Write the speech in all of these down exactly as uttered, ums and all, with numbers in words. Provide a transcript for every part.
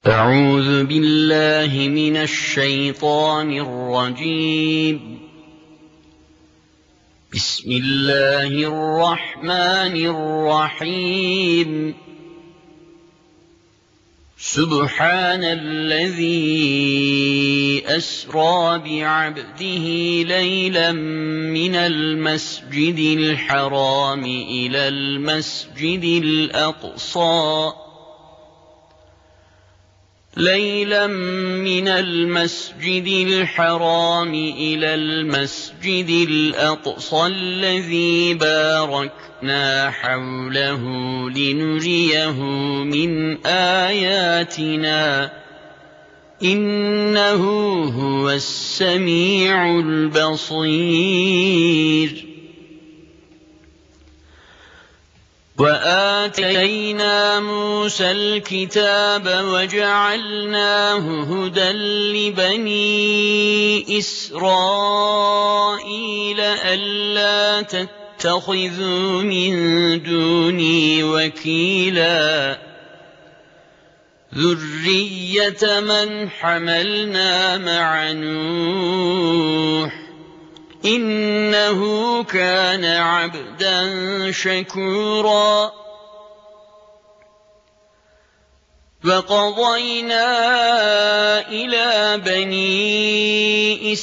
أعوذ بالله من الشيطان الرجيم. بسم الله الرحمن الرحيم. سبحان الذي أسرى بعبده ليلا من المسجد الحرام إلى المسجد الأقصى ليلا من المسجد الحرام إلى المسجد الأقصى الذي باركنا حوله لنريه من آياتنا إنه هو السميع البصير. وآتينا موسى الكتاب وجعلناه هدى لبني إسرائيل ألا تتخذوا من دوني وكيلا ذرية من حملنا مع نوح إنه كان عبدا شكورا. وقضينا إلى بني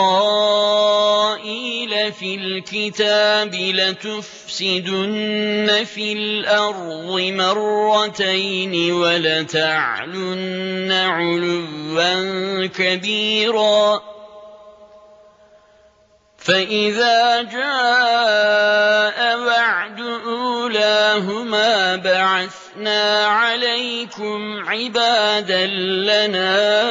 إسرائيل في الكتاب لتفسدن في الأرض مرتين ولتعلن علوا كبيرا. فإذا جاء وعد أولاهما بعثنا عليكم عبادا لنا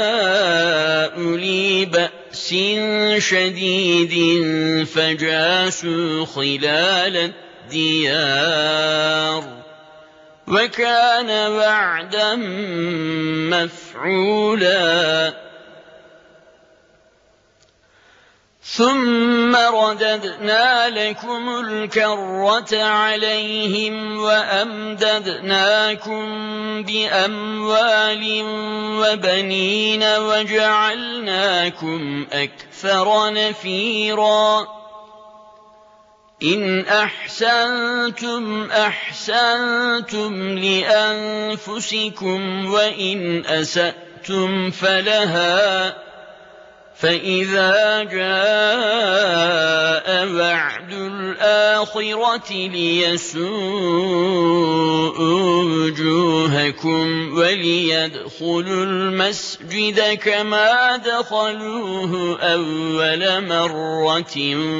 أولي بأس شديد فجاسوا خلال الديار وكان وعدا مفعولا. ثم رددنا لكم الكرة عليهم وأمددناكم بأموال وبنين وجعلناكم أكثر نفيرا. إن أحسنتم أحسنتم لأنفسكم وإن أسأتم فلها. فإذا جاء وعد الآخرة ليسوءوا وجوهكم وليدخلوا المسجد كما دخلوه أول مرة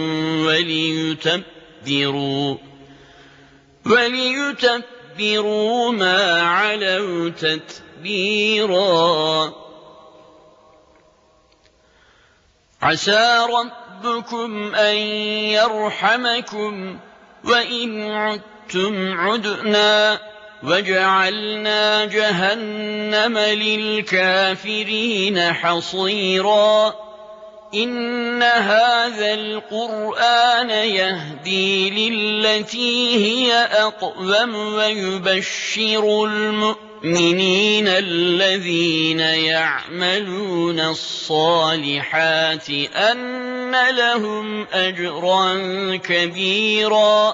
وليتبروا وليتبروا ما علوا تتبيرا. عسى ربكم أن يرحمكم وإن عدتم عدنا وجعلنا جهنم للكافرين حصيرا. إن هذا القرآن يهدي للتي هي أقوم ويبشر المؤمنين الذين يعملون الصالحات أن لهم أجرا كبيرا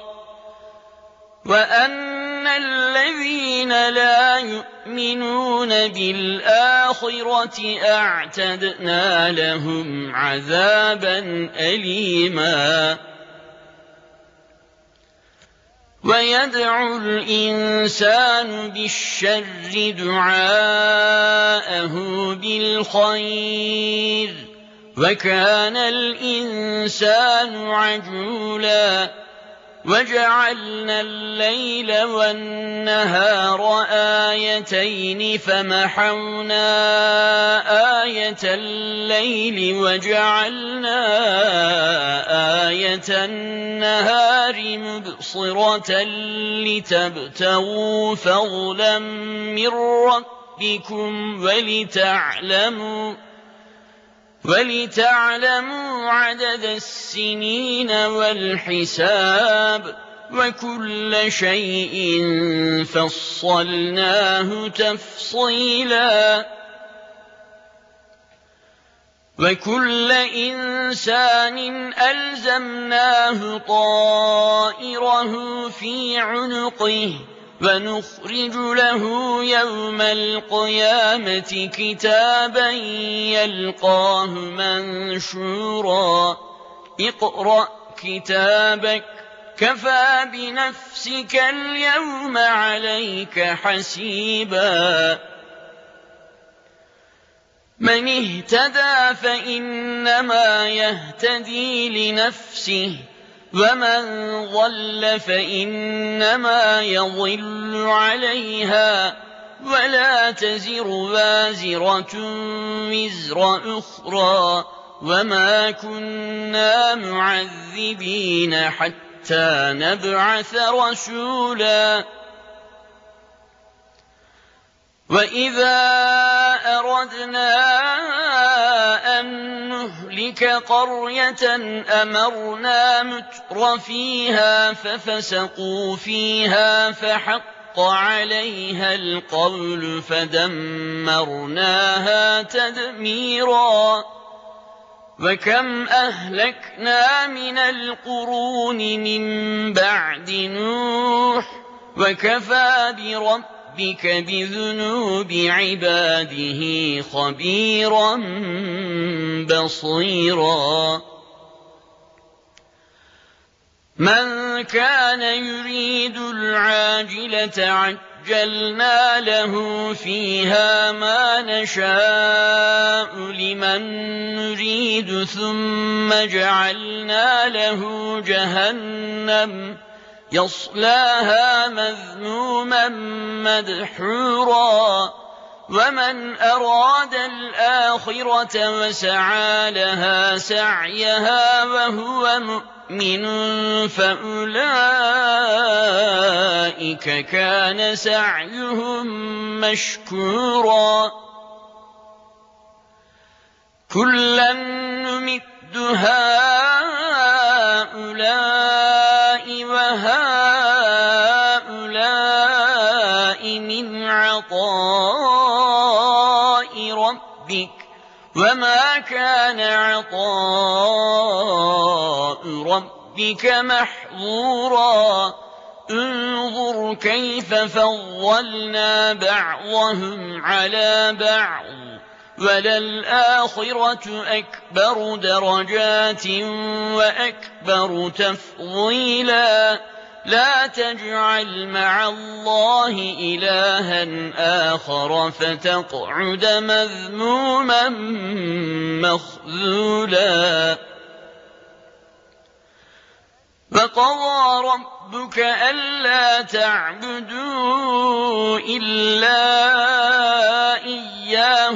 وأن الذين لا يؤمنون بالآخرة أعتدنا لهم عذابا أليما. ويدعو الإنسان بالشر دعاءه بالخير وكان الإنسان عجولا. وجعلنا الليل والنهار آيتين فمحونا آية الليل وجعلنا آية النهار مبصرة لتبتغوا فضلا من ربكم ولتعلموا ولتعلموا عدد السنين والحساب وكل شيء فصلناه تفصيلا وكل إنسان ألزمناه طائره في عنقه ونخرج له يوم القيامة كتابا يلقاه منشورا اقرأ كتابك كفى بنفسك اليوم عليك حسيبا من اهتدى فإنما يهتدي لنفسه ومن ضل فإنما يضل عليها ولا تزر وازرة وزر أخرى وما كنا معذبين حتى نبعث رسولا وإذا أردنا أن نهلك قرية أمرنا متر فيها ففسقوا فيها فحق عليها القول فدمرناها تدميرا وكم أهلكنا من القرون من بعد نوح وكفى بربك ربك بذنوب عباده خبيرا بصيرا من كان يريد العاجلة عجلنا له فيها ما نشاء لمن نريد ثم جعلنا له جهنم يصلاها مذموما مدحورا ومن أراد الآخرة وسعى لها سعيها وهو مؤمن فأولئك كان سعيهم مشكورا كلا نمد هؤلاء وهؤلاء من عطاء ربك وما كان عطاء ربك محظورا انظر كيف فضلنا بعضهم على بعض وللآخرة أكبر درجات وأكبر تفضيلا لا تجعل مع الله إلها آخر فتقعد مذموما مخذولا وقضى ربك ألا تعبدوا إلا إياه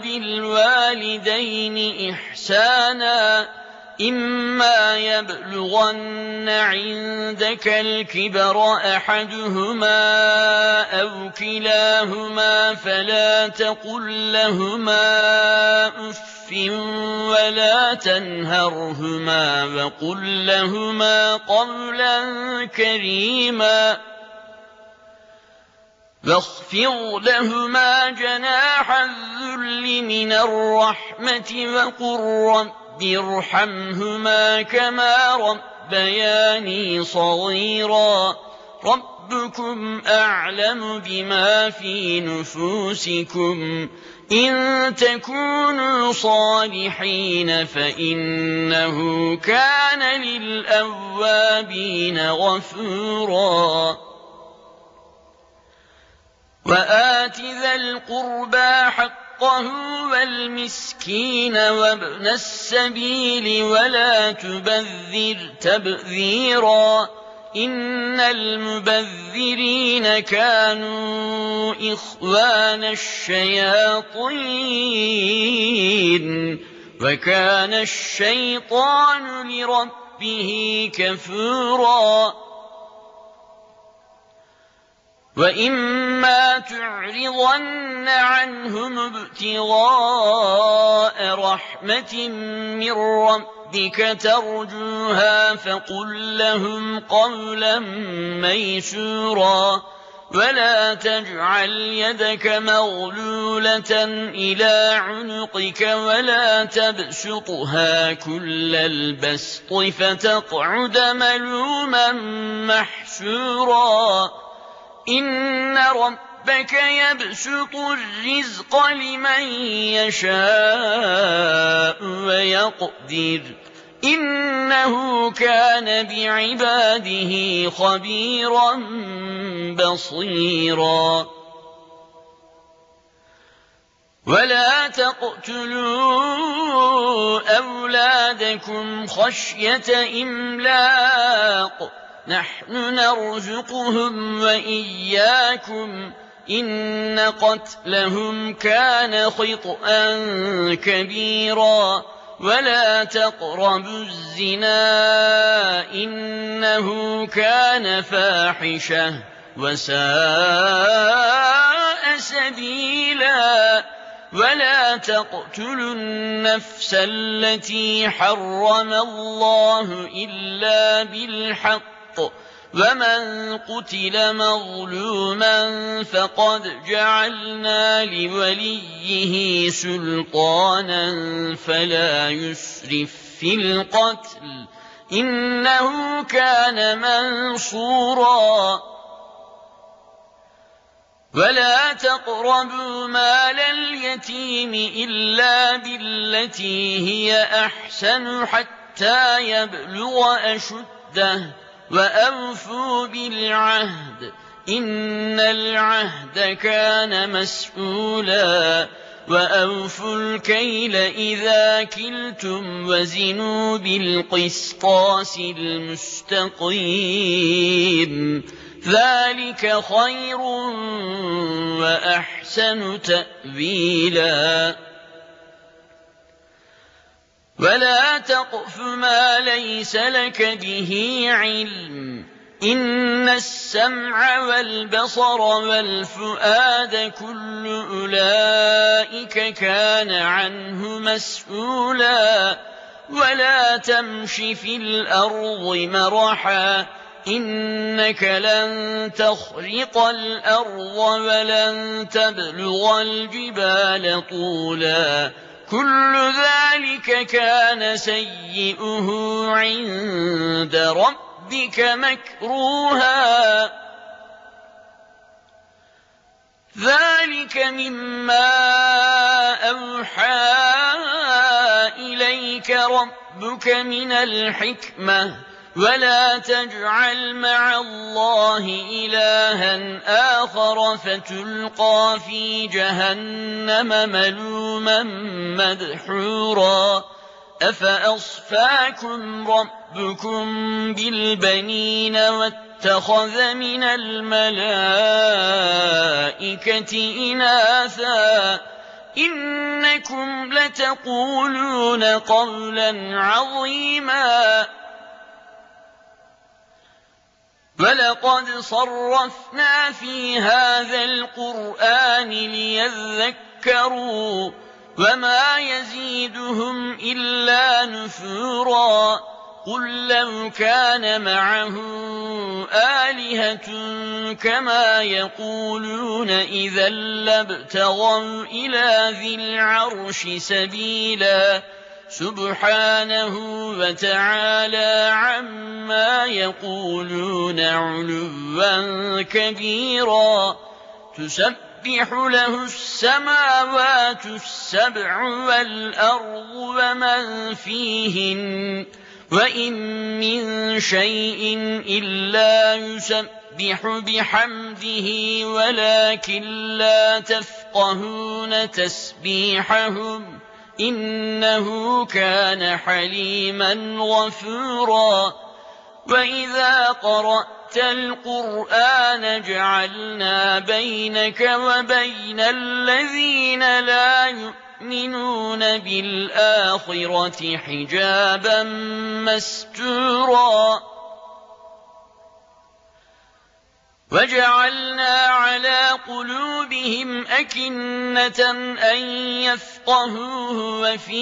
وبالوالدين إحسانا إما يبلغن عندك الكبر أحدهما أو كلاهما فلا تقل لهما أف ولا تنهرهما وقل لهما قولا كريما واخفض لهما جناح الذل من الرحمة وقل رب ارحمهما كما ربياني صغيرا ربكم أعلم بما في نفوسكم إن تكونوا صالحين فإنه كان للأوابين غفورا وآت ذا القربى حقه والمسكين وابن السبيل ولا تبذر تبذيرا إن المبذرين كانوا إخوان الشياطين وكان الشيطان لربه كفورا وإما تعرضن عنهم ابتغاء رحمة من ربك ربك ترجوها فقل لهم قولا ميسورا ولا تجعل يدك مغلولة إلى عنقك ولا تبسطها كل البسط فتقعد ملوما محسورا إن ربك يبسط الرزق لمن يشاء ويقدر إنه كان بعباده خبيرا بصيرا ولا تقتلوا أولادكم خشية إملاق نحن نرزقهم وإياكم إن قتلهم كان خطأ كبيرا ولا تقربوا الزنا إنه كان فاحشة وساء سبيلا ولا تقتلوا النفس التي حرم الله إلا بالحق ومن قتل مظلوما فقد جعلنا لوليه سلطانا فلا يسرف في القتل إنه كان منصورا ولا تقربوا مال اليتيم إلا بالتي هي أحسن حتى يبلغ أشده وأوفوا بالعهد إن العهد كان مسؤولا وأوفوا الكيل إذا كلتم وزنوا بالقسطاس المستقيم ذلك خير وأحسن تأويلا ولا تقف ما ليس لك به علم إن السمع والبصر والفؤاد كل أولئك كان عنه مسؤولا ولا تمش في الأرض مرحا إنك لن تخرق الأرض ولن تبلغ الجبال طولا كل ذلك كان سيئه عند ربك مكروها ذلك مما أوحى إليك ربك من الحكمة ولا تجعل مع الله إلها آخر فتلقى في جهنم ملوما مدحورا أفأصفاكم ربكم بالبنين واتخذ من الملائكة إناثا إنكم لتقولون قولا عظيما ولقد صرفنا في هذا القرآن ليذكروا وما يزيدهم إلا نفورا قل لو كان معه آلهة كما يقولون إذا لابتغوا إلى ذي العرش سبيلا سبحانه وتعالى عما يقولون علوا كبيرا تسبح له السماوات السبع والأرض ومن فيهن وإن من شيء إلا يسبح بحمده ولكن لا تفقهون تسبيحهم إنه كان حليما غفورا وإذا قرأت القرآن جعلنا بينك وبين الذين لا يؤمنون بالآخرة حجابا مستورا وَجَعَلْنَا عَلَى قُلُوبِهِمْ أَكِنَّةً أَن يَفْقَهُوهُ وَفِي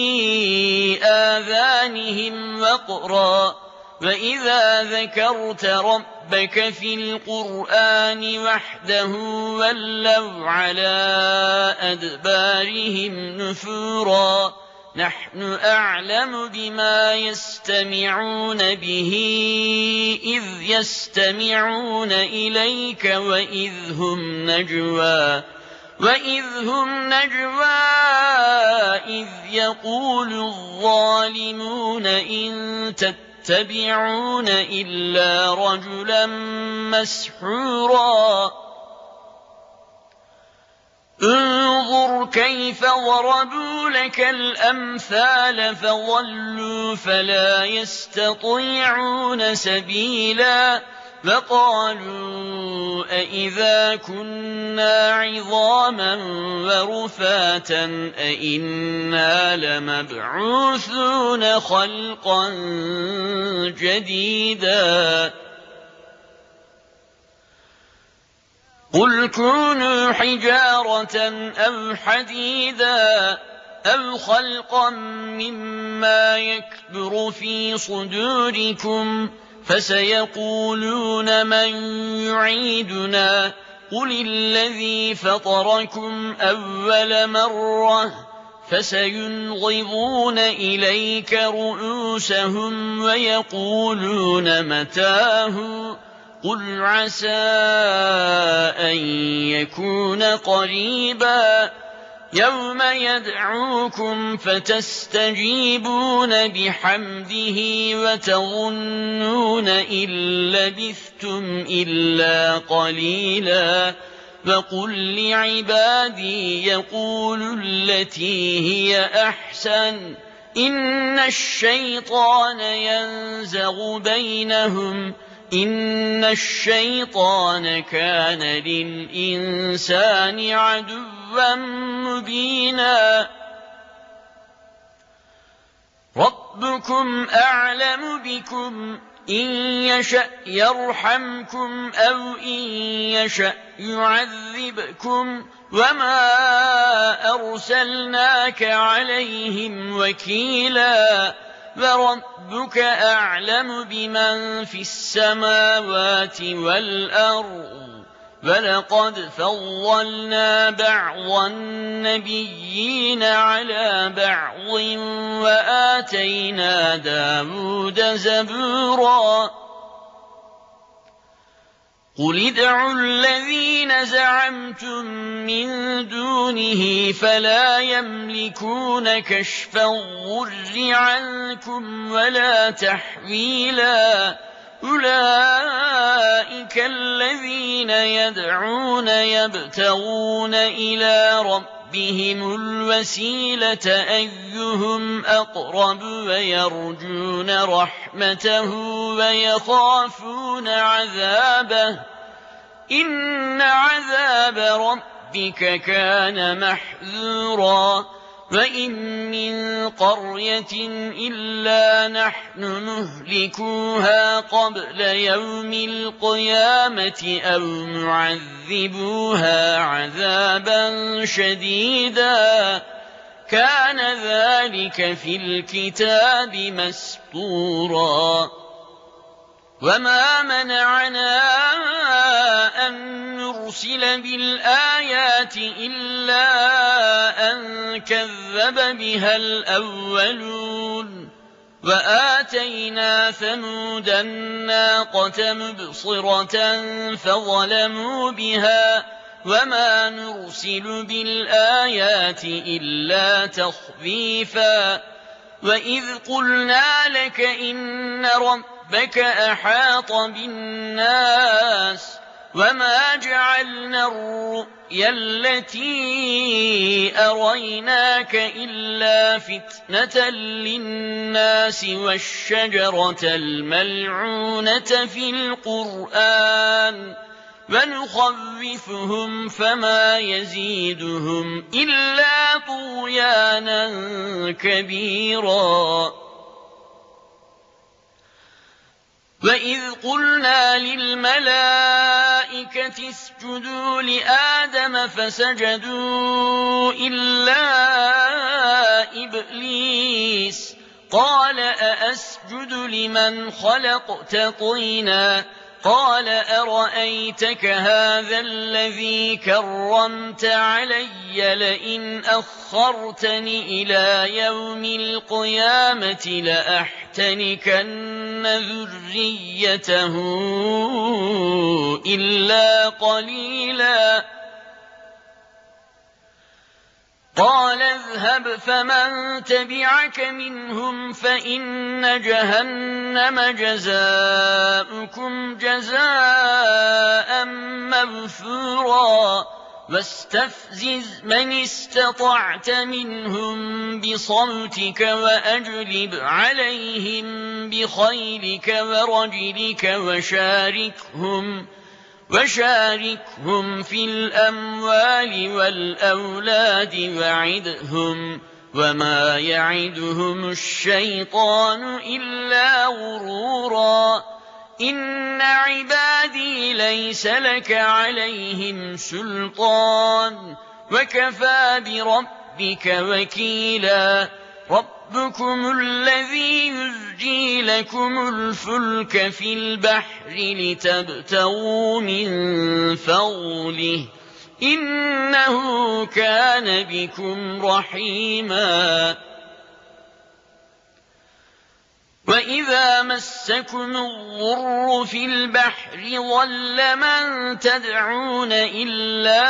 آذَانِهِمْ وَقْرًا وَإِذَا ذَكَرْتَ رَبَّكَ فِي الْقُرْآنِ وَحْدَهُ وَلَّوْا عَلَى أَدْبَارِهِمْ نُفُورًا نَحْنُ أَعْلَمُ بِمَا يَسْتَمِعُونَ بِهِ إِذْ يَسْتَمِعُونَ إِلَيْكَ وَإِذْ هُمْ نَجْوَىٰ وَإِذْ هُمْ نَجْوَىٰ إِذْ يَقُولُ الظَّالِمُونَ إِن تَتَّبِعُونَ إِلَّا رَجُلًا مَّسْحُورًا انظُرْ كَيْفَ ضَرَبُوا لَكَ الْأَمْثَالَ فَضَلُّوا فَلَا يَسْتَطِيعُونَ سَبِيلًا وَقَالُوا أَإِذَا كُنَّا عِظَامًا وَرُفَاتًا أَإِنَّا لَمَبْعُوثُونَ خَلْقًا جَدِيدًا قُلْ كُونُوا حِجَارَةً أَوْ حَدِيدًا أَوْ خَلْقًا مِّمَّا يَكْبُرُ فِي صُدُورِكُمْ فَسَيَقُولُونَ مَن يُعِيدُنَا قُلِ الَّذِي فَطَرَكُمْ أَوَّلَ مَرَّةٍ فَسَيُنْغِضُونَ إِلَيْكَ رُءُوسَهُمْ وَيَقُولُونَ مَتَىٰ هُوَ قُلْ عَسَىٰ أَن يَكُونَ قَرِيبًا يَوْمَ يَدْعُوكُمْ فَتَسْتَجِيبُونَ بِحَمْدِهِ وَتَظُنُّونَ إِن لَّبِثْتُمْ إِلَّا قَلِيلًا وَقُل لِّعِبَادِي يَقُولُوا الَّتِي هِيَ أَحْسَنُ إِنَّ الشَّيْطَانَ يَنزَغُ بَيْنَهُمْ إِنَّ الشَّيْطَانَ كَانَ لِلْإِنسَانِ عَدُوًّا مُّبِينًا رَبُّكُمْ أَعْلَمُ بِكُمْ إِن يَشَأْ يَرْحَمْكُمْ أَوْ إِن يَشَأْ يُعَذِّبْكُمْ وَمَا أَرْسَلْنَاكَ عَلَيْهِمْ وَكِيلًا وَرَبُّكَ أَعْلَمُ بِمَن فِي السَّمَاوَاتِ وَالْأَرْضِ وَلَقَدْ فَضَّلْنَا بَعْضَ النَّبِيِّينَ عَلَىٰ بَعْضٍ وَآتَيْنَا دَاوُودَ زَبُورًا قُلِ ادْعُوا الَّذِينَ زَعَمْتُم مِّن دُونِهِ فَلَا يَمْلِكُونَ كَشْفَ الضُّرِّ عَنكُمْ وَلَا تَحْوِيلًا أُولَٰئِكَ الَّذِينَ يَدْعُونَ يَبْتَغُونَ إِلَىٰ رَبِّهِمُ الْوَسِيلَةَ أَيُّهُمْ أَقْرَبُ وَيَرْجُونَ رَحْمَتَهُ وَيَخَافُونَ عَذَابَهُ إِنَّ عَذَابَ رَبِّكَ كَانَ مَحْذُورًا وَإِن مِّن قَرْيَةٍ إِلَّا نَحْنُ مُهْلِكُوهَا قَبْلَ يَوْمِ الْقِيَامَةِ أَوْ مُعَذِّبُوهَا عَذَابًا شَدِيدًا كَانَ ذَلِكَ فِي الْكِتَابِ مَسْطُورًا وَمَا مَنَعَنَا أَن نُّرْسِلَ بِالْآيَاتِ إِلَّا أَن كَذَّبَ بِهَا الْأَوَّلُونَ وَآتَيْنَا ثَمُودَ النَّاقَةَ مُبْصِرَةً فَظَلَمُوا بِهَا وَمَا نُرْسِلُ بِالْآيَاتِ إِلَّا تَخْوِيفًا وَإِذْ قُلْنَا لَكَ إِنَّ رَبَّكَ أَحَاطَ بِالنَّاسِ وَمَا جَعَلْنَا الرُّؤْيَا الَّتِي أَرَيْنَاكَ إِلَّا فِتْنَةً لِّلنَّاسِ وَالشَّجَرَةَ الْمَلْعُونَةَ فِي الْقُرْآنِ وَنُخَوِّفُهُمْ فَمَا يَزِيدُهُمْ إِلَّا طُغْيَانًا كَبِيرًا وَإِذْ قُلْنَا لِلْمَلَائِكَةِ الْمَلَائِكَةِ اسْجُدُوا لِآدَمَ فَسَجَدُوا إِلَّا إِبْلِيسَ قَالَ أَأَسْجُدُ لِمَنْ خَلَقْتَ طِينًا قَالَ أَرَأَيْتَكَ هَذَا الَّذِي كَرَّمْتَ عَلَيَّ لَئِنْ أَخَّرْتَنِ إِلَى يَوْمِ الْقِيَامَةِ لَأَحْتَنِكَنَّ ذُرِّيَّتَهُ إِلَّا قَلِيلًا قَالَ اذْهَبْ فَمَن تَبِعَكَ مِنْهُمْ فَإِنَّ جَهَنَّمَ جَزَاؤُكُمْ جَزَاءً مَّوْفُورًا وَاسْتَفْزِزْ مَنِ اسْتَطَعْتَ مِنْهُم بِصَوْتِكَ وَأَجْلِبْ عَلَيْهِم بِخَيْلِكَ وَرَجِلِكَ وَشَارِكْهُمْ وشاركهم في الأموال والأولاد وعدهم وما يعدهم الشيطان إلا غرورا إن عبادي ليس لك عليهم سلطان وكفى بربك وكيلا ربكم الذي يزجي لكم الفلك في البحر لتبتغوا من فضله إنه كان بكم رحيما وإذا مسكم الضر في البحر ضل من تدعون إلا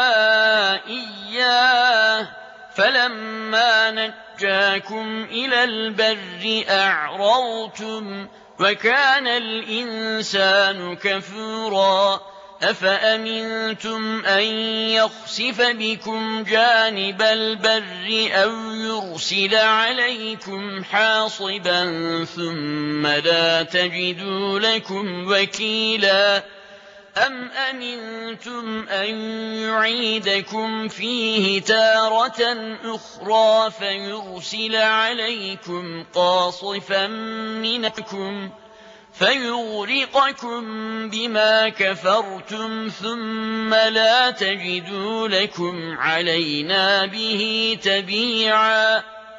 إياه فلما نجاكم إلى البر أعرضتم وكان الإنسان كفورا أفأمنتم أن يخسف بكم جانب البر أو يرسل عليكم حاصبا ثم لا تجدوا لكم وكيلا أم أمنتم أن يعيدكم فيه تارة أخرى فيرسل عليكم قاصفا منكم فيغرقكم بما كفرتم ثم لا تجدوا لكم علينا به تبيعا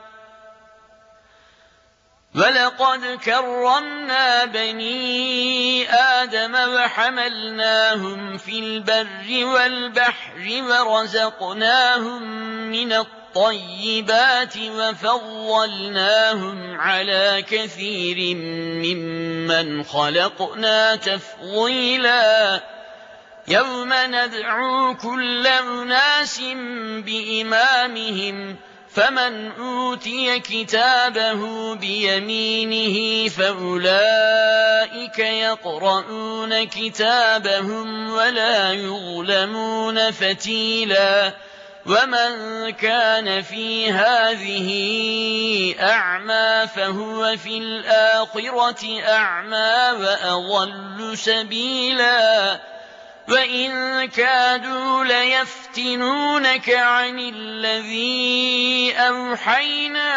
ولقد كرمنا بني آدم وحملناهم في البر والبحر ورزقناهم من الطيبات وفضلناهم على كثير ممن خلقنا تفضيلا يوم ندعو كل أناس بإمامهم فمن أوتي كتابه بيمينه فأولئك يقرؤون كتابهم ولا يظلمون فتيلا ومن كان في هذه أعمى فهو في الآخرة أعمى وأضل سبيلا وإن كادوا ليفتنونك عن الذي أوحينا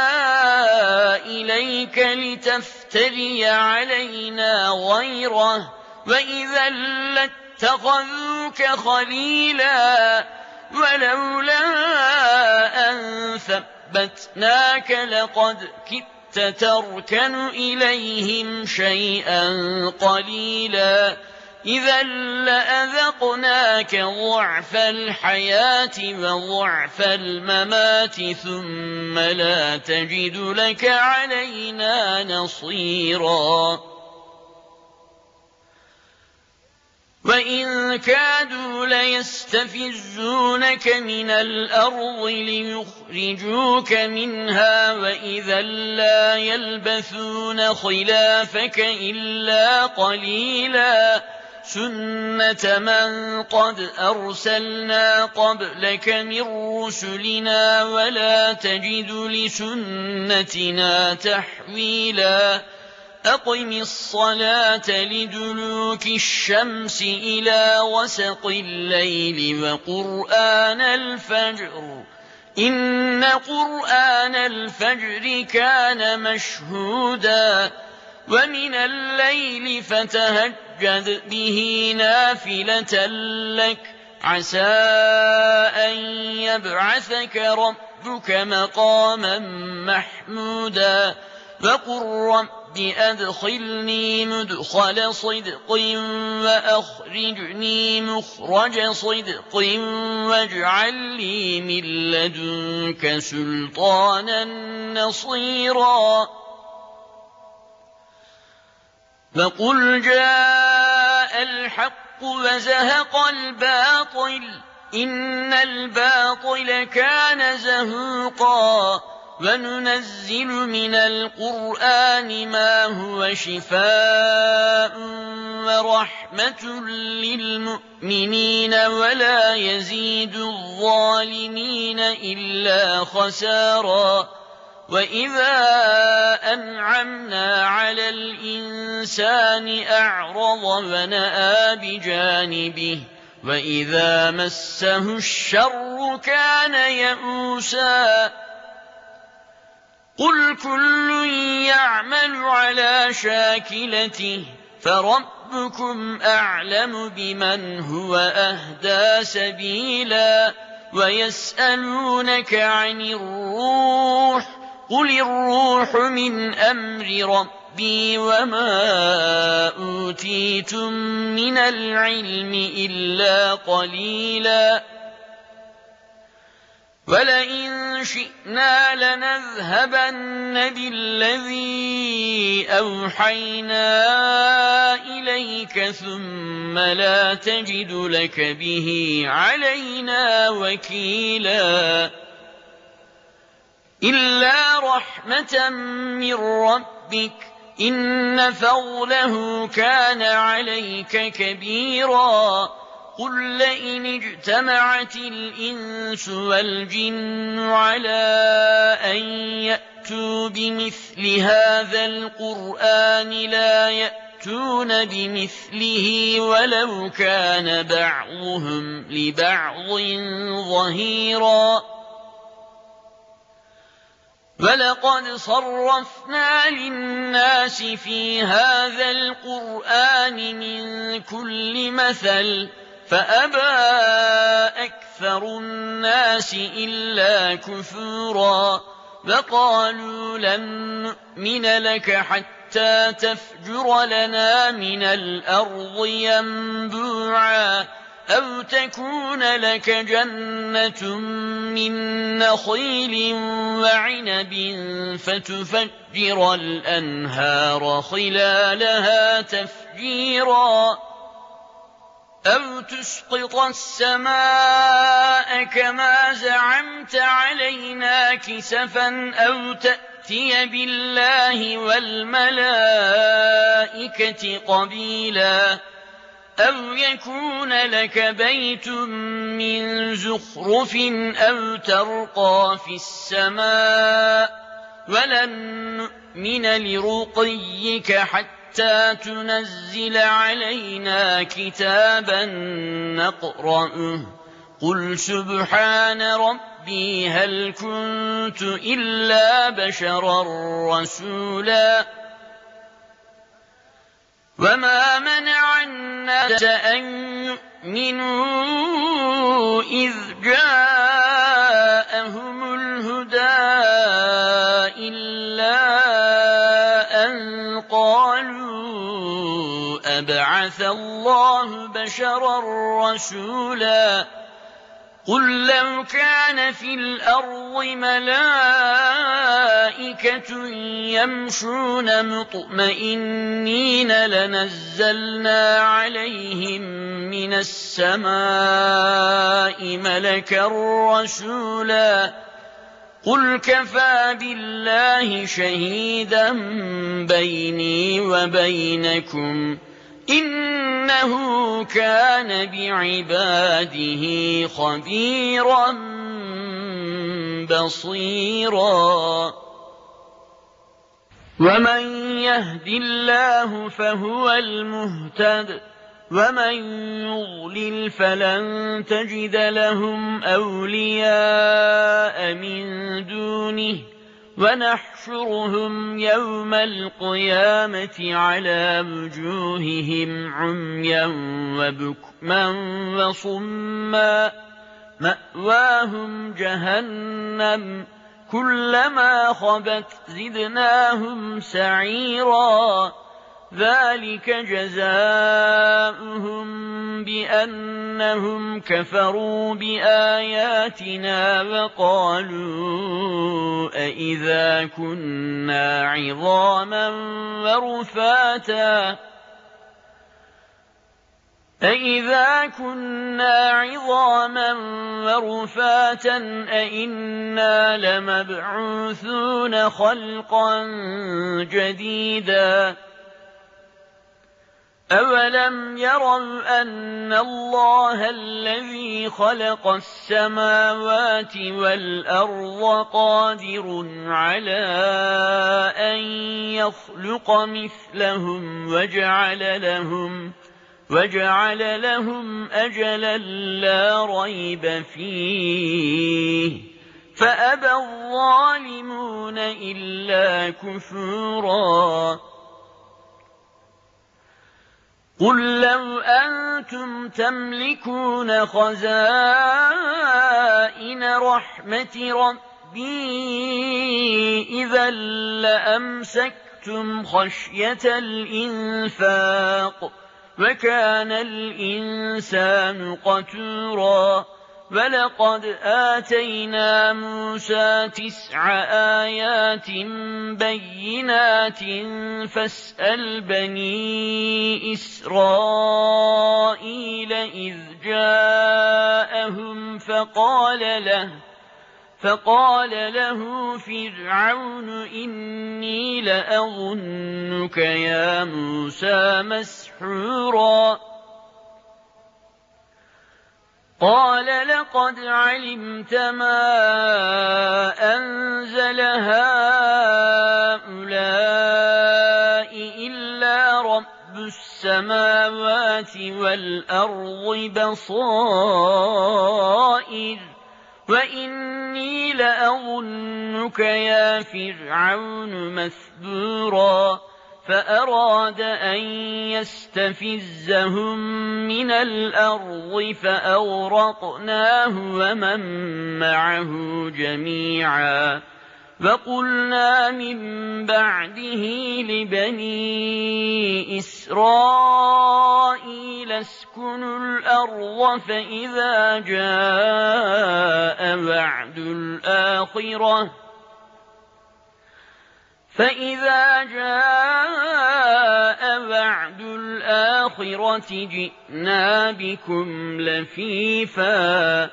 إليك لتفتري علينا غيره وإذا لاتخذوك خليلا ولولا أن ثبتناك لقد كدت تركن إليهم شيئا قليلا إذا لأذقناك ضعف الحياة وضعف الممات ثم لا تجد لك علينا نصيرا وإن كادوا ليستفزونك من الأرض ليخرجوك منها وإذا لا يلبثون خلافك إلا قليلا سنة من قد أرسلنا قبلك من رسلنا ولا تجد لسنتنا تحويلا أقم الصلاة لدلوك الشمس إلى وسط الليل وقرآن الفجر إن قرآن الفجر كان مشهودا ومن الليل فتهجد فتهجد به نافلة لك عسى أن يبعثك ربك مقاما محمودا وقل رب أدخلني مدخل صدق وأخرجني مخرج صدق واجعل لي من لدنك سلطانا نصيرا وقل جاء الحق وزهق الباطل إن الباطل كان زهوقا وننزل من القرآن ما هو شفاء ورحمة للمؤمنين ولا يزيد الظالمين إلا خسارا وإذا أنعمنا على الإنسان أعرض ونأى بجانبه وإذا مسه الشر كان يئوسا قل كل يعمل على شاكلته فربكم أعلم بمن هو أهدى سبيلا ويسألونك عن الروح قل الروح من أمر ربي وما أوتيتم من العلم إلا قليلا ولئن شئنا لنذهبن بالذي أوحينا إليك ثم لا تجد لك به علينا وكيلا إلا رحمة من ربك إن فضله كان عليك كبيرا قل لئن اجتمعت الإنس والجن على أن يأتوا بمثل هذا القرآن لا يأتون بمثله ولو كان بعضهم لبعض ظهيرا ولقد صرفنا للناس في هذا القرآن من كل مثل فأبى أكثر الناس إلا كفورا وقالوا لن نؤمن لك حتى تفجر لنا من الأرض ينبوعا أو تكون لك جنة من نخيل وعنب فتفجر الأنهار خلالها تفجيرا أو تسقط السماء كما زعمت علينا كسفا أو تأتي بالله والملائكة قبيلا أو يكون لك بيت من زخرف أو ترقى في السماء ولن نؤمن لرقيك حتى تنزل علينا كتابا نقرأه قل سبحان ربي هل كنت إلا بشرا رسولا وما منع الناس أن يؤمنوا إذ جاءهم الهدى إلا أن قالوا أبعث الله بشرا رسولا قل لو كان في الأرض ملائكة يمشون مطمئنين لنزلنا عليهم من السماء ملكا رسولا قل كفى بالله شهيدا بيني وبينكم إنه كان بعباده خبيرا بصيرا ومن يهد الله فهو المهتد ومن يضلل فلن تجد لهم أولياء من دونه ونحشرهم يوم القيامة على وجوههم عميا وبكما وصما مأواهم جهنم كلما خبت زدناهم سعيرا ذلك جزاؤهم بأنهم كفروا بآياتنا وقالوا أإذا كنا عظاما ورفاتا أإذا كنا عظاما ورفاتا أإنا لمبعوثون خلقا جديدا أولم يروا أن الله الذي خلق السماوات والأرض قادر على أن يخلق مثلهم وجعل لهم وجعل لهم أجلا لا ريب فيه فأبى الظالمون إلا كفورا قل لو أنتم تملكون خزائن رحمة ربي إذا لأمسكتم خشية الإنفاق وكان الإنسان قتورا ولقد آتينا موسى تسع آيات بينات فاسأل بني إسرائيل إذ جاءهم فقال له فقال له فرعون إني لأظنك يا موسى مسحورا قال لقد علمت ما أنزل هؤلاء إلا رب السماوات والأرض بصائر وإني لأظنك يا فرعون مثبورا فأراد أن يستفزهم من الأرض فأغرقناه ومن معه جميعا وقلنا من بعده لبني إسرائيل اسكنوا الأرض فإذا جاء وعد الآخرة فإذا جاء وعد الآخرة جئنا بكم لفيفا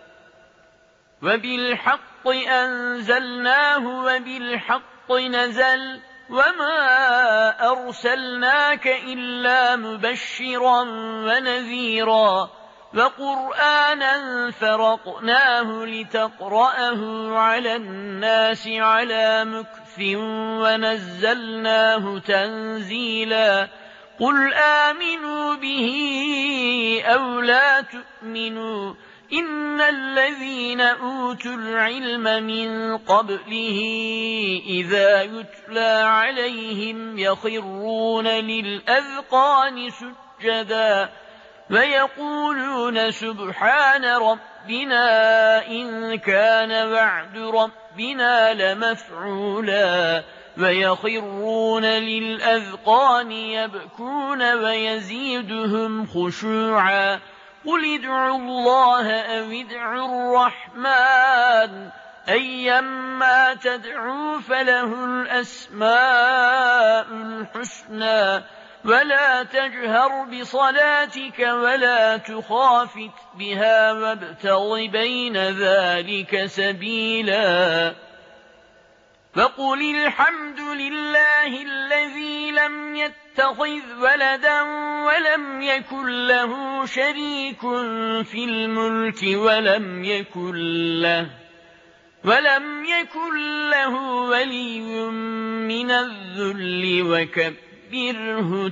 وبالحق أنزلناه وبالحق نزل وما أرسلناك إلا مبشرا ونذيرا وقرآنا فرقناه لتقرأه على الناس على مكث ونزلناه تنزيلا قل آمنوا به أو لا تؤمنوا إن الذين أوتوا العلم من قبله إذا يتلى عليهم يخرون للأذقان سجدا ويقولون سبحان ربنا إن كان وعد ربنا لمفعولا ويخرون للأذقان يبكون ويزيدهم خشوعا قل ادعوا الله أو ادعوا الرحمن أيما تدعوا فله الأسماء الحسنى ولا تجهر بصلاتك ولا تخافت بها وابتغ بين ذلك سبيلا فقل الحمد لله الذي لم يتخذ ولدا ولم يكن له شريك في الملك ولم يكن له ولم يكن له ولي من الذل وكبره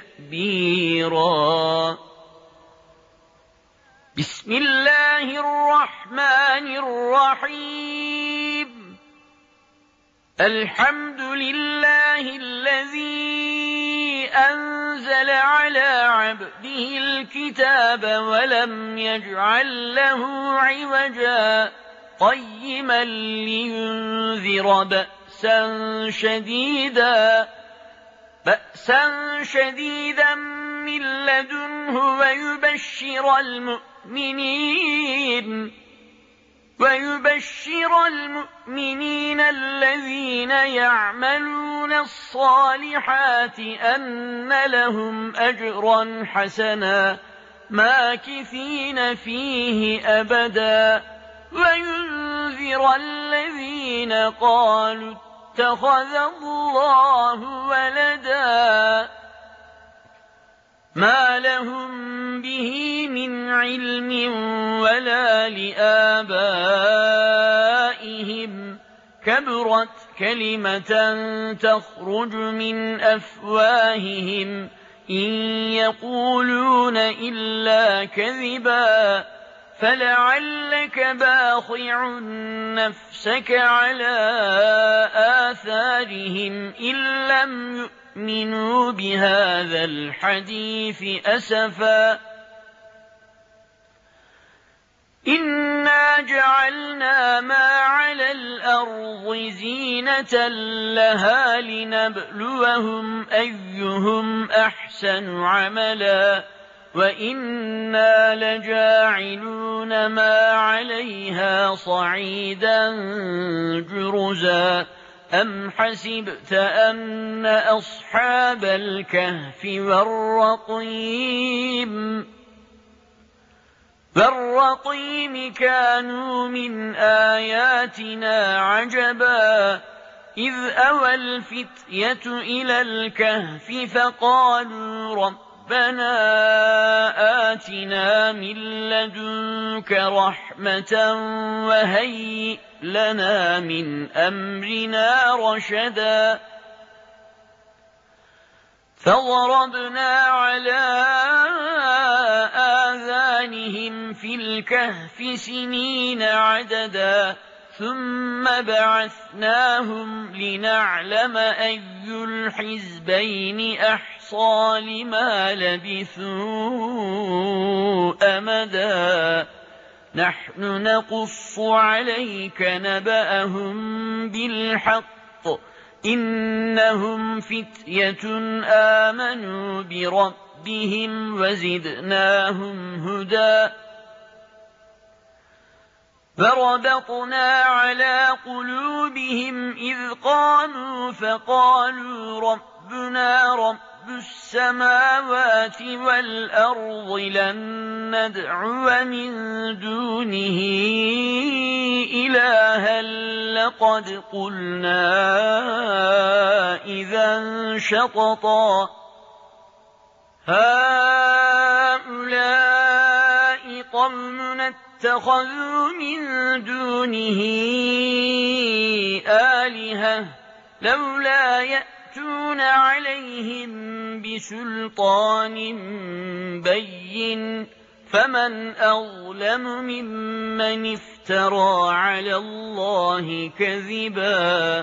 تكبيرا بسم الله الرحمن الرحيم الحمد لله الذي أنزل على عبده الكتاب ولم يجعل له عوجا قيما لينذر بأسا شديدا بأسا شديدا من لدنه ويبشر المؤمنين ويبشر المؤمنين الذين يعملون الصالحات أن لهم أجرا حسنا ماكثين فيه أبدا وينذر الذين قالوا اتخذ الله ولدا ما لهم به من علم ولا لآبائهم كبرت كلمة تخرج من أفواههم إن يقولون إلا كذبا فلعلك باخع نفسك على آثارهم إن لم يؤمنوا بهذا الحديث أسفا إنا جعلنا ما على الأرض زينة لها لنبلوهم أيهم أحسن عملا وإنا لجاعلون ما عليها صعيدا جرزا أم حسبت أن أصحاب الكهف والرقيم والرقيم كانوا من آياتنا عجبا إذ أوى الفتية إلى الكهف فقالوا ربنا آتنا من لدنك رحمة وهيئ لنا من أمرنا رشدا فضربنا على آذانهم في الكهف سنين عددا ثم بعثناهم لنعلم أي الحزبين أحصى لما لبثوا أمدا نحن نقص عليك نبأهم بالحق إنهم فتية آمنوا بربهم وزدناهم هدى فربطنا على قلوبهم إذ قاموا فقالوا ربنا رب السماوات والأرض لن ندعو من دونه إلها لقد قلنا إذا شططا هؤلاء قوم اتخذوا من دونه آلهة لولا يأتون عليهم بسلطان بين فمن أظلم ممن افترى على الله كذبا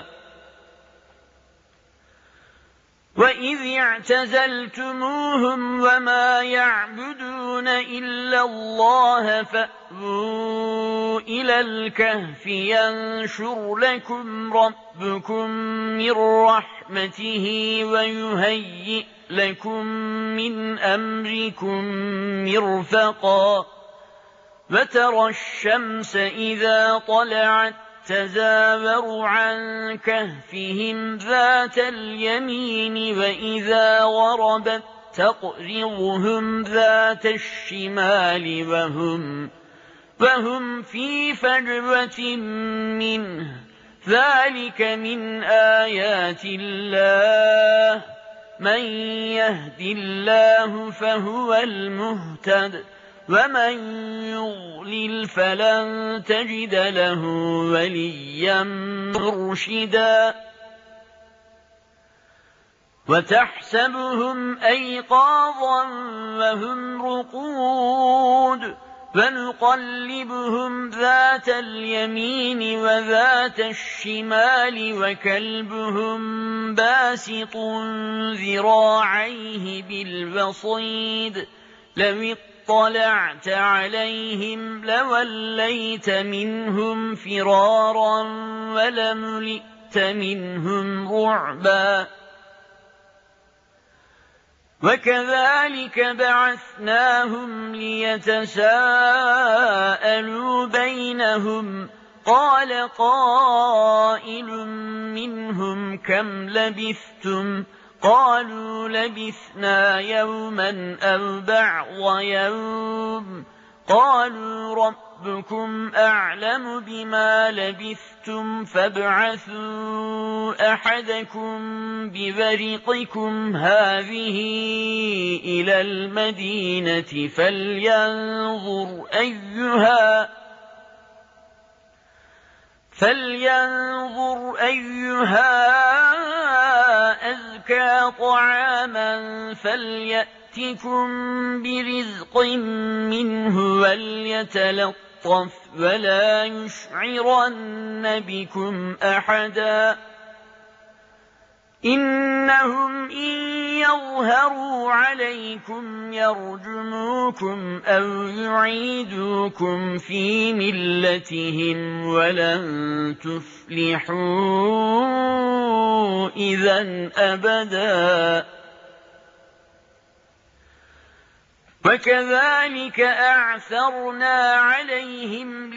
وإذ اعتزلتموهم وما يعبدون إلا الله فأووا إلى الكهف ينشر لكم ربكم من رحمته ويهيئ لكم من أمركم مرفقا وترى الشمس إذا طلعت تزاور عن كهفهم ذات اليمين وإذا غربت تقرضهم ذات الشمال وهم, وهم في فجوة منه ذلك من آيات الله من يهد الله فهو المهتد ومن يضلل فلن تجد له وليا مرشدا وتحسبهم أيقاظا وهم رقود فنقلبهم ذات اليمين وذات الشمال وكلبهم باسط ذراعيه بالوصيد لو اطلعت عليهم لوليت منهم فرارا ولملئت منهم رعبا وكذلك بعثناهم ليتساءلوا بينهم قال قائل منهم كم لبثتم قالوا لبثنا يوما أو بعض يوم قالوا ربكم أعلم بما لبثتم فابعثوا أحدكم بورقكم هذه إلى المدينة فلينظر أيها فلينظر أيها أزكى طعاما فليأتكم برزق منه وليتلطف ولا يشعرن بكم أحدا إنهم إن يظهروا عليكم يرجموكم أو يعيدوكم في ملتهم ولن تفلحوا إذا أبدا وكذلك أعثرنا عليهم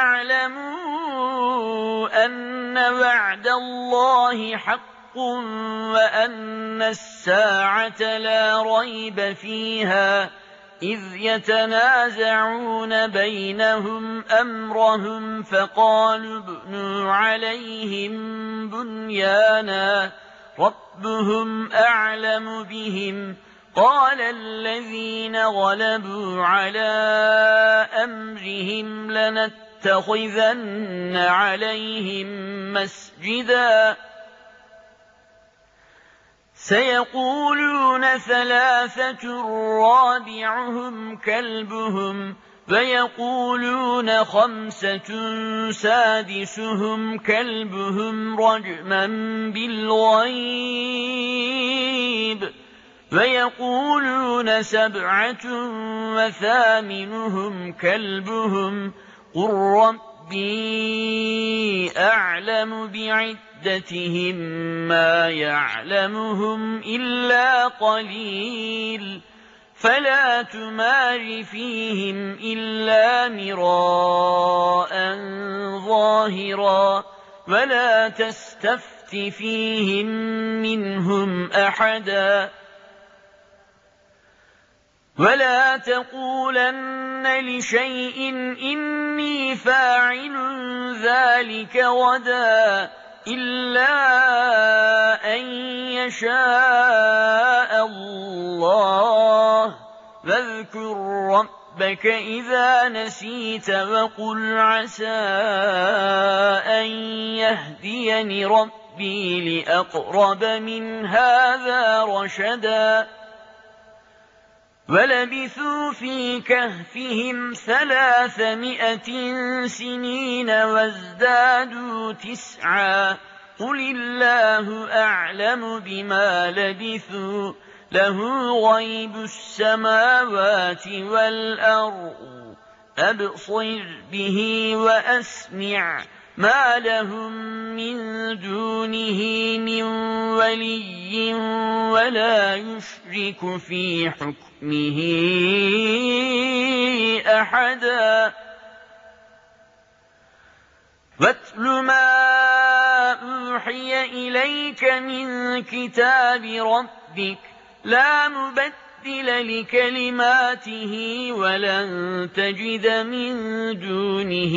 ليعلموا أن وعد الله حق وأن الساعة لا ريب فيها إذ يتنازعون بينهم أمرهم فقالوا ابنوا عليهم بنيانا ربهم أعلم بهم قال الذين غلبوا على أمرهم لنتخذن عليهم مسجدا سيقولون ثلاثة رابعهم كلبهم ويقولون خمسة سادسهم كلبهم رجما بالغيب ويقولون سبعة وثامنهم كلبهم قل ربي أعلم بعدتهم ما يعلمهم إلا قليل فلا تمار فيهم إلا مراء ظاهرا ولا تستفت فيهم منهم أحدا ولا تقولن لشيء إني فاعل ذلك غدا إلا أن يشاء الله واذكر ربك إذا نسيت وقل عسى أن يهديني ربي لأقرب من هذا رشدا ولبثوا في كهفهم ثلاثمائة سنين وازدادوا تسعا قل الله أعلم بما لبثوا له غيب السماوات والأرض أبصر به وأسمع ما لهم من دونه من ولي ولا يشرك في حكمه أحدا واتل ما أوحي إليك من كتاب ربك لا مبدل لكلماته ولن تجد من دونه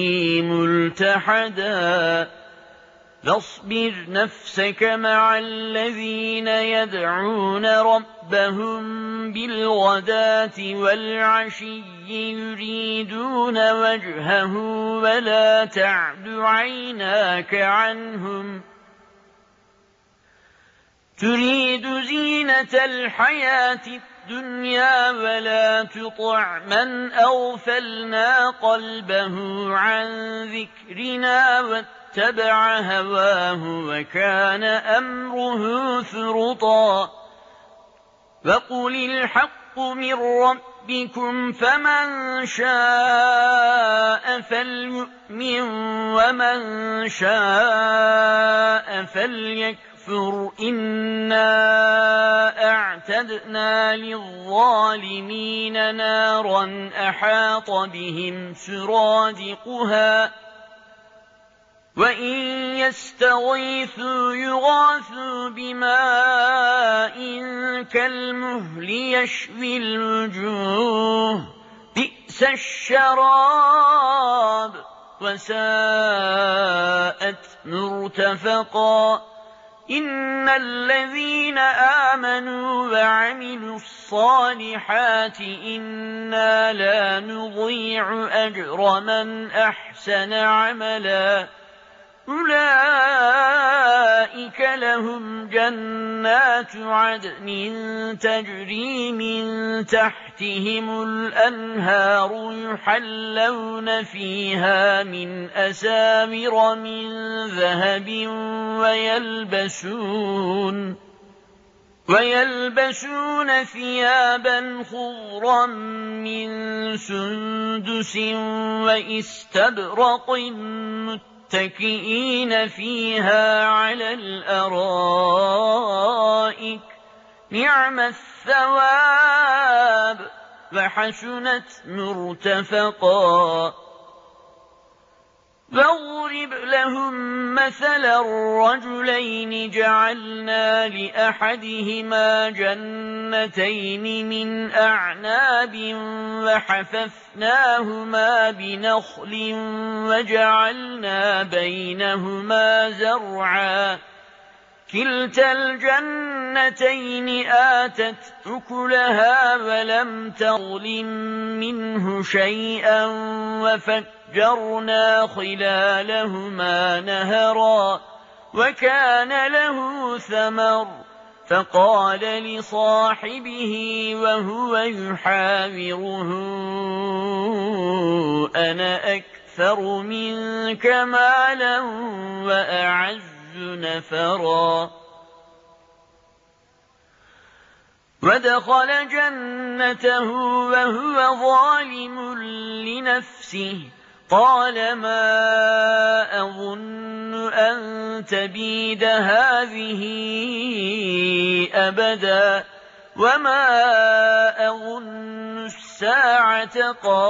ملتحدا فاصبر نفسك مع الذين يدعون ربهم بالغداة والعشي يريدون وجهه ولا تعد عيناك عنهم تريد زينة الحياة الدنيا ولا تطع من أغفلنا قلبه عن ذكرنا واتبع هواه وكان أمره فرطا وقل الحق من ربكم فمن شاء فليؤمن ومن شاء فليكفر إنا أعتدنا للظالمين نارا أحاط بهم سرادقها وإن يستغيثوا يغاثوا بماء كالمهل يشوي الوجوه بئس الشراب وساءت مرتفقا إن الذين آمنوا وعملوا الصالحات إنا لا نضيع أجر من أحسن عملا أولئك لهم جنات عدن تجري من تحتهم الأنهار يحلون فيها من أساور من ذهب ويلبسون ويلبسون ثيابا خضرا من سندس وإستبرق متكئين فيها على الأرائك نعم الثواب وحسنت مرتفقا واضرب لهم مثل الرجلين جعلنا لأحدهما جنتين من أعناب وحففناهما بنخل وجعلنا بينهما زرعا كلتا الجنتين آتت أكلها ولم تظلم منه شيئا وفجرنا خلالهما نهرا وكان له ثمر فقال لصاحبه وهو يحاوره أنا أكثر منك مالا وأعز نفرا ودخل جنته وهو ظالم لنفسه قال ما أظن أن تبيد هذه أبدا وما أظن الساعة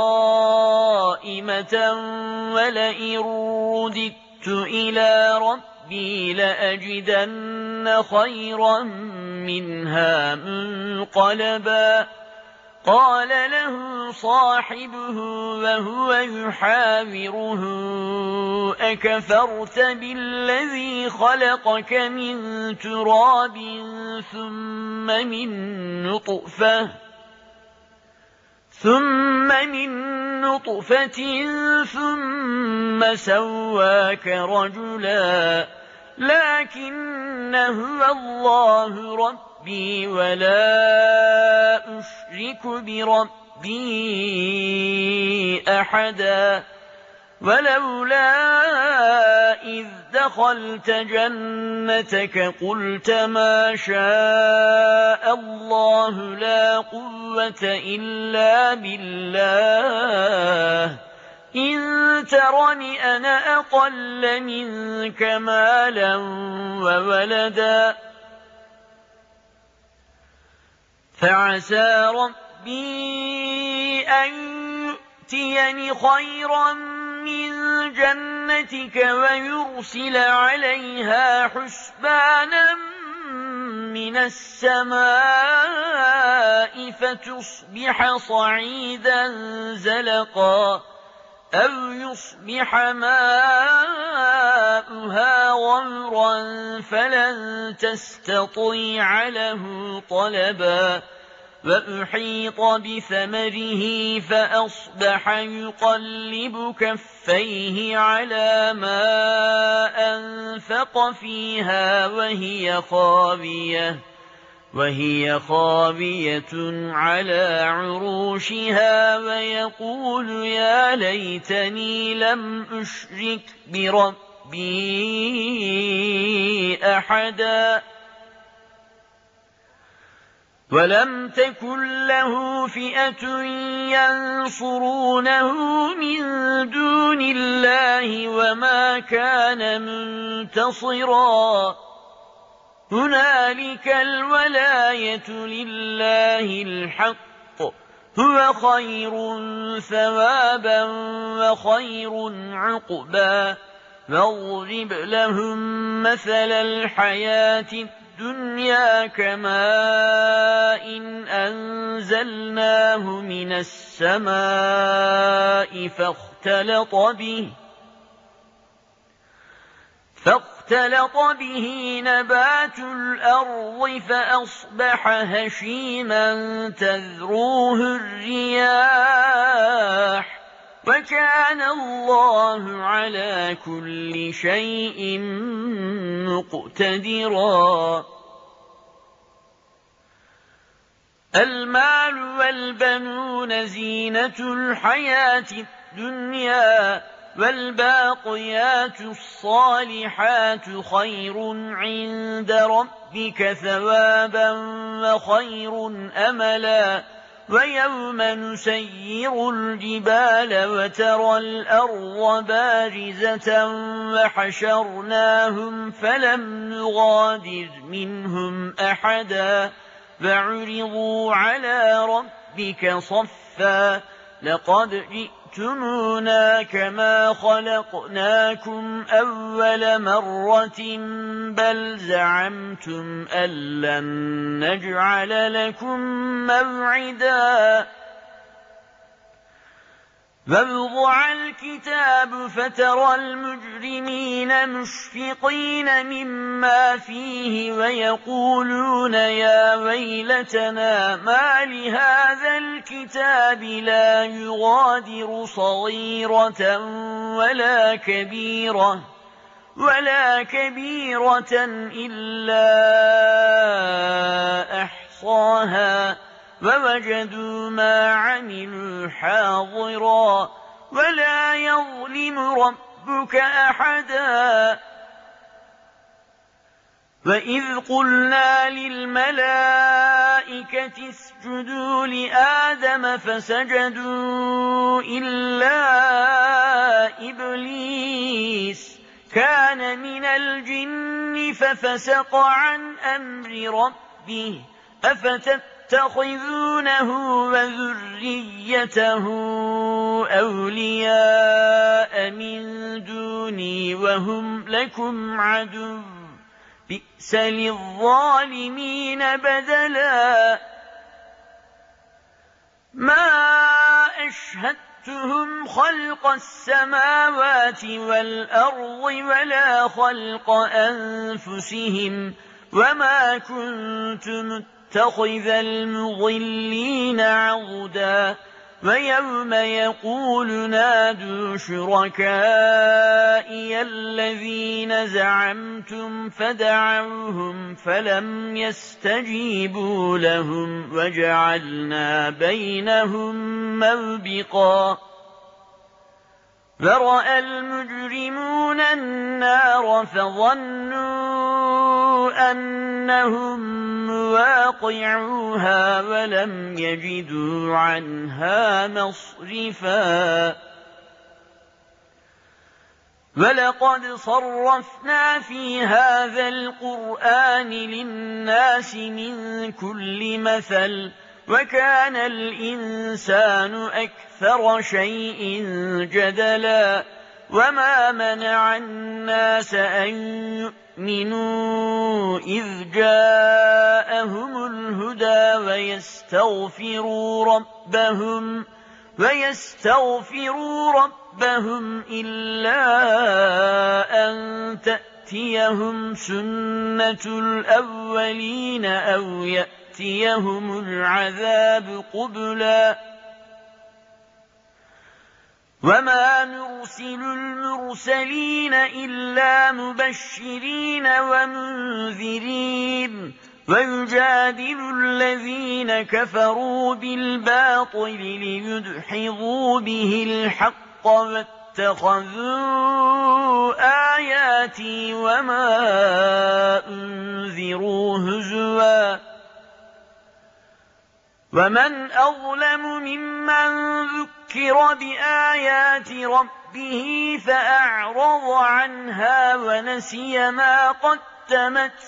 قائمة ولئن رددت إلى ربي لأجدن خيرا منها منقلبا قال له صاحبه وهو يحاوره أكفرت بالذي خلقك من تراب ثم من نطفة ثم من نطفة ثم سواك رجلا لكن هو الله ربي ولا أشرك بربي أحدا ولولا إذ دخلت جنتك قلت ما شاء الله لا قوة إلا بالله إن ترني أنا أقل منك مالا وولدا فعسى ربي أن يؤتيني خيرا من جنتك ويرسل عليها حسبانا من السماء فتصبح صعيدا زلقا أو يصبح ماؤها غورا فلن تستطيع له طلبا وأحيط بثمره فأصبح يقلب كفيه على ما أنفق أنفق فيها وهي خاوية وهي خاوية على عروشها ويقول يا ليتني لم أشرك بربي أحدا ولم تكن له فئة ينصرونه من دون الله وما كان منتصرا هنالك الولاية لله الحق هو خير ثوابا وخير عقبا واضرب لهم مثل الحياة الدنيا كماء إن أنزلناه من السماء فاختلط به فاختلط به نبات الأرض فأصبح هشيما تذروه الرياح وكان الله على كل شيء مقتدرا المال والبنون زينة الحياة الدنيا والباقيات الصالحات خير عند ربك ثوابا وخير أملا ويوم نسير الجبال وترى الأرض بارزة وحشرناهم فلم نغادر منهم أحدا فعرضوا على ربك صفا لقد جئتمونا كما خلقناكم أول مرة بل زعمتم أن لن نجعل لكم موعدا فوضع الكتاب فترى المجرمين مشفقين مما فيه ويقولون يا ويلتنا ما لهذا الكتاب لا يغادر صغيرة ولا كبيرة ولا كبيرة إلا أحصاها ووجدوا ما عملوا حاضرا ولا يظلم ربك أحدا وإذ قلنا للملائكة اسجدوا لآدم فسجدوا إلا إبليس كان من الجن ففسق عن أمر ربه أفتتخذونه وذريته أولياء من دوني وهم لكم عدو بئس للظالمين بدلا ما أشهدتهم خلق السماوات والأرض ولا خلق أنفسهم وما كنت متخذ المضلين عضدا ويوم يقول نادوا شركائي الذين زعمتم فدعوهم فلم يستجيبوا لهم وجعلنا بينهم موبقا فرأى المجرمون النار فظنوا أنهم مواقعوها ولم يجدوا عنها مصرفا ولقد صرفنا في هذا القرآن للناس من كل مثل وكان الإنسان أكثر شيء جدلا وما منع الناس أن يؤمنوا إذ جاءهم الهدى ويستغفروا ربهم ويستغفروا ربهم إلا أن تأتيهم سنة الأولين أو يأتيهم العذاب قبلا وما نرسل المرسلين إلا مبشرين ومنذرين ويجادل الذين كفروا بالباطل ليدحضوا به الحق واتخذوا آياتي وما أنذروا هزوا ومن أظلم ممن ذكر بآيات ربه فأعرض عنها ونسي ما قدمت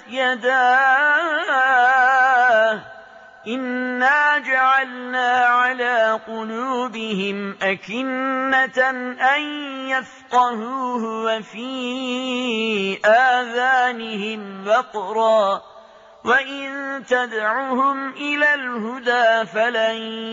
يداه إنا جعلنا على قلوبهم أكنة أن يفقهوه وفي آذانهم وقرا وإن تدعهم إلى الهدى فلن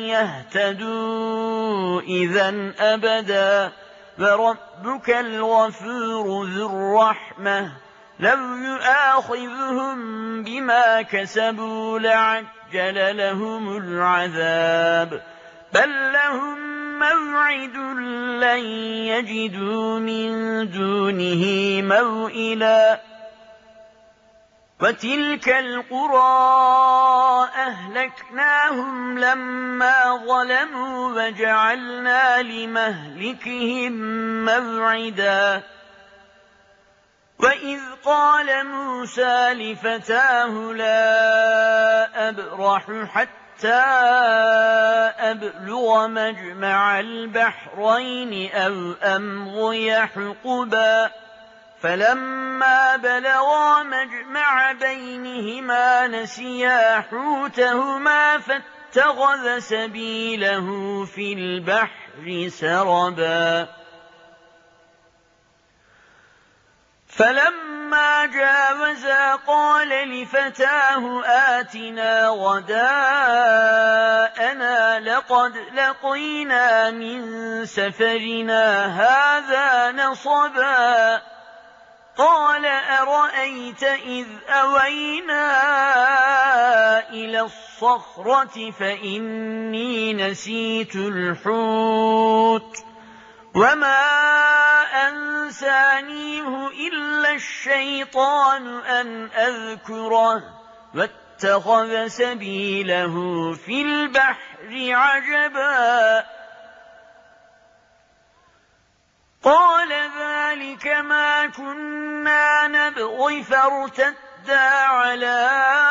يهتدوا إذا أبدا وربك الغفور ذو الرحمة لو يؤاخذهم بما كسبوا لعجل لهم العذاب بل لهم موعد لن يجدوا من دونه موئلا وتلك القرى أهلكناهم لما ظلموا وجعلنا لمهلكهم موعدا وإذ قال موسى لفتاه لا أبرح حتى أبلغ مجمع البحرين أو أمضي حقبا فلما بلغا مجمع بينهما نسيا حوتهما فاتخذ سبيله في البحر سربا فلما جاوزا قال لفتاه آتنا غداءنا لقد لقينا من سفرنا هذا نصبا قال أرأيت إذ أوينا إلى الصخرة فإني نسيت الحوت وما أنسانيه إلا الشيطان أن أذكره واتخذ سبيله في البحر عجبا قال ذلك ما كنا نبغي فارتدا على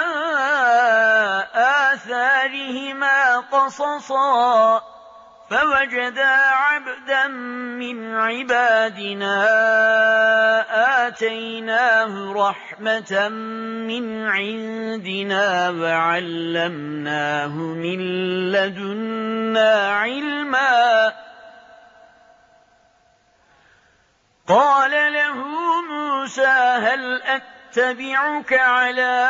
آثارهما قصصا فوجدا عبدا من عبادنا آتيناه رحمة من عندنا وعلمناه من لدنا علما قال له موسى هل أتبعك على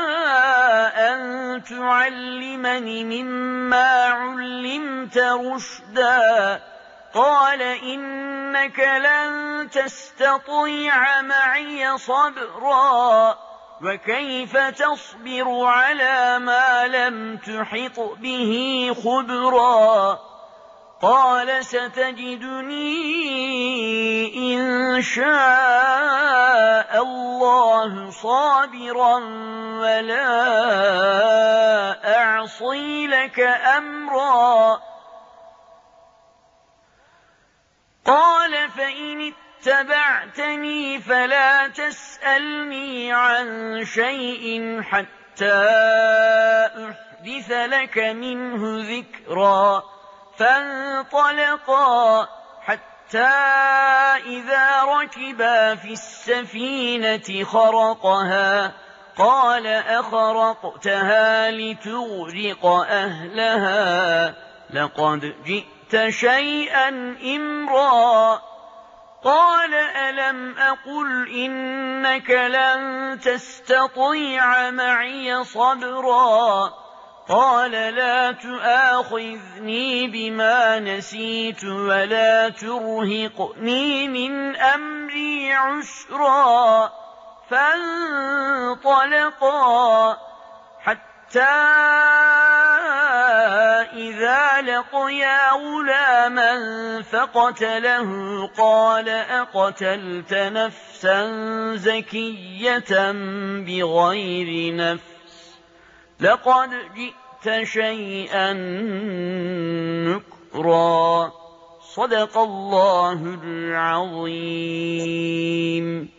أن تعلمني مما علمت رشدا قال إنك لن تستطيع معي صبرا وكيف تصبر على ما لم تحط به خبرا قال ستجدني إن شاء الله صابرا ولا أعصي لك أمرا قال فإن اتبعتني فلا تسألني عن شيء حتى أحدث لك منه ذكرا فانطلقا حتى إذا ركبا في السفينة خرقها قال أخرقتها لتغرق أهلها لقد جئت شيئا إمرا قال ألم أقل إنك لن تستطيع معي صبرا قال لا تؤاخذني بما نسيت ولا ترهقني من أمري عسرا فانطلقا حتى إذا لقيا غلاما فقتله قال أقتلت نفسا زكية بغير نفس لقد جئت شيئا نكرا. صدق الله العظيم.